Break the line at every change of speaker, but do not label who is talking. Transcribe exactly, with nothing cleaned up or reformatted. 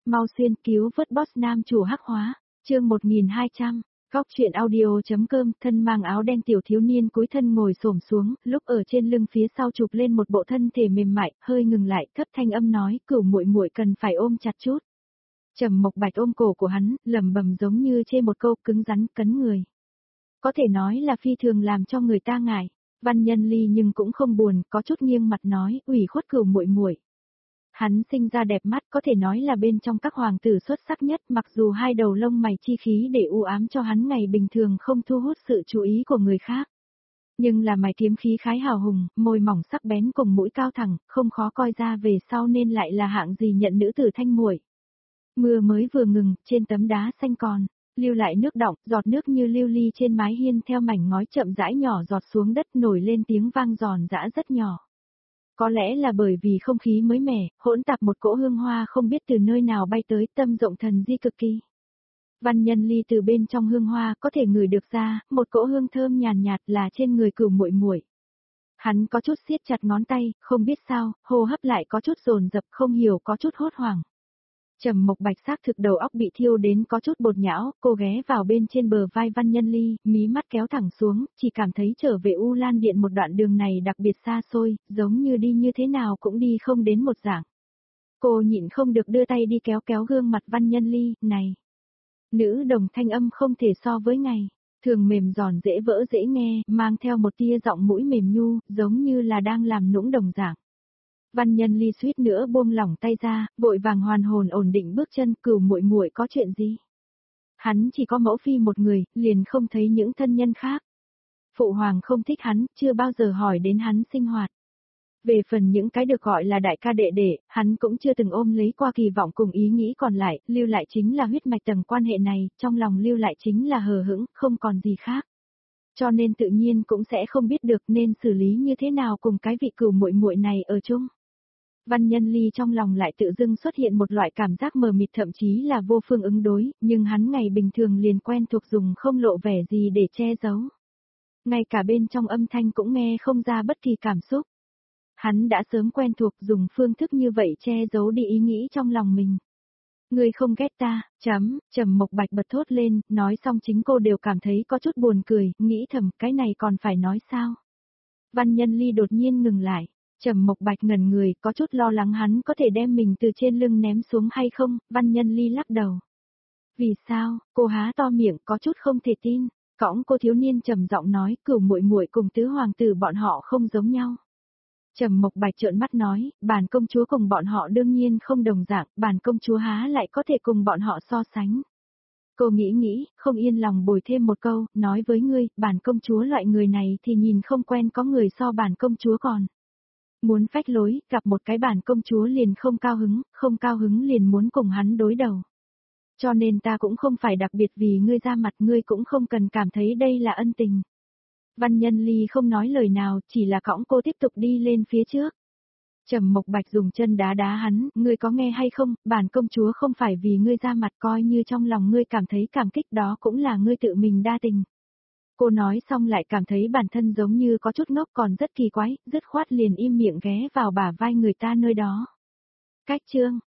Mau xuyên cứu vớt boss nam chủ hắc hóa, chương một nghìn hai trăm. Góc truyện audio.com, thân mang áo đen tiểu thiếu niên cúi thân ngồi xổm xuống, lúc ở trên lưng phía sau chụp lên một bộ thân thể mềm mại, hơi ngừng lại, thấp thanh âm nói, cửu muội muội cần phải ôm chặt chút. Trầm Mộc Bạch ôm cổ của hắn, lẩm bẩm giống như chê một câu, cứng rắn, cấn người. Có thể nói là phi thường làm cho người ta ngại. Văn Nhân Ly nhưng cũng không buồn, có chút nghiêng mặt nói, ủy khuất cửu muội muội. Hắn sinh ra đẹp mắt, có thể nói là bên trong các hoàng tử xuất sắc nhất, mặc dù hai đầu lông mày chi khí để u ám cho hắn ngày bình thường không thu hút sự chú ý của người khác. Nhưng là mày kiếm khí khái hào hùng, môi mỏng sắc bén cùng mũi cao thẳng, không khó coi ra về sau nên lại là hạng gì nhận nữ tử thanh muội. Mưa mới vừa ngừng, trên tấm đá xanh còn lưu lại nước đọng, giọt nước như lưu ly trên mái hiên theo mảnh ngói chậm rãi nhỏ giọt xuống đất, nổi lên tiếng vang giòn giã rất nhỏ. Có lẽ là bởi vì không khí mới mẻ, hỗn tạp một cỗ hương hoa không biết từ nơi nào bay tới, tâm rộng thần di cực kỳ. Văn Nhân Ly từ bên trong hương hoa có thể ngửi được ra, một cỗ hương thơm nhàn nhạt, nhạt là trên người cửu muội muội. Hắn có chút siết chặt ngón tay, không biết sao, hô hấp lại có chút dồn dập, không hiểu có chút hốt hoảng. Trầm Mộc Bạch xác thực đầu óc bị thiêu đến có chút bột nhão, cô ghé vào bên trên bờ vai Văn Nhân Ly, mí mắt kéo thẳng xuống, chỉ cảm thấy trở về U Lan Điện một đoạn đường này đặc biệt xa xôi, giống như đi như thế nào cũng đi không đến một dạng. Cô nhịn không được đưa tay đi kéo kéo gương mặt Văn Nhân Ly, này. Nữ đồng thanh âm không thể so với ngày, thường mềm giòn dễ vỡ dễ nghe, mang theo một tia giọng mũi mềm nhu, giống như là đang làm nũng đồng dạng. Văn Nhân Ly suýt nữa buông lỏng tay ra, vội vàng hoàn hồn ổn định bước chân, cửu muội muội có chuyện gì? Hắn chỉ có mẫu phi một người, liền không thấy những thân nhân khác. Phụ hoàng không thích hắn, chưa bao giờ hỏi đến hắn sinh hoạt. Về phần những cái được gọi là đại ca đệ đệ, hắn cũng chưa từng ôm lấy qua kỳ vọng cùng ý nghĩ còn lại, lưu lại chính là huyết mạch tầng quan hệ này, trong lòng lưu lại chính là hờ hững, không còn gì khác. Cho nên tự nhiên cũng sẽ không biết được nên xử lý như thế nào cùng cái vị cửu muội muội này ở chung. Văn Nhân Ly trong lòng lại tự dưng xuất hiện một loại cảm giác mờ mịt, thậm chí là vô phương ứng đối, nhưng hắn ngày bình thường liền quen thuộc dùng không lộ vẻ gì để che giấu. Ngay cả bên trong âm thanh cũng nghe không ra bất kỳ cảm xúc. Hắn đã sớm quen thuộc dùng phương thức như vậy che giấu đi ý nghĩ trong lòng mình. Người không ghét ta, chấm, Trầm Mộc Bạch bật thốt lên, nói xong chính cô đều cảm thấy có chút buồn cười, nghĩ thầm cái này còn phải nói sao. Văn Nhân Ly đột nhiên ngừng lại. Trầm Mộc Bạch ngẩn người, có chút lo lắng hắn có thể đem mình từ trên lưng ném xuống hay không, Văn Nhân Ly lắc đầu. Vì sao? Cô há to miệng, có chút không thể tin. Cõng cô thiếu niên trầm giọng nói, cửu muội muội cùng tứ hoàng tử bọn họ không giống nhau. Trầm Mộc Bạch trợn mắt nói, bản công chúa cùng bọn họ đương nhiên không đồng dạng, bản công chúa há lại có thể cùng bọn họ so sánh. Cô nghĩ nghĩ, không yên lòng bồi thêm một câu, nói với ngươi, bản công chúa loại người này thì nhìn không quen có người so bản công chúa còn. Muốn phách lối, gặp một cái bản công chúa liền không cao hứng, không cao hứng liền muốn cùng hắn đối đầu. Cho nên ta cũng không phải đặc biệt vì ngươi ra mặt, ngươi cũng không cần cảm thấy đây là ân tình. Văn Nhân Ly không nói lời nào, chỉ là cõng cô tiếp tục đi lên phía trước. Trầm Mộc Bạch dùng chân đá đá hắn, ngươi có nghe hay không, bản công chúa không phải vì ngươi ra mặt, coi như trong lòng ngươi cảm thấy cảm kích đó cũng là ngươi tự mình đa tình. Cô nói xong lại cảm thấy bản thân giống như có chút ngốc, còn rất kỳ quái, dứt khoát liền im miệng ghé vào bả vai người ta nơi đó. Cách chương,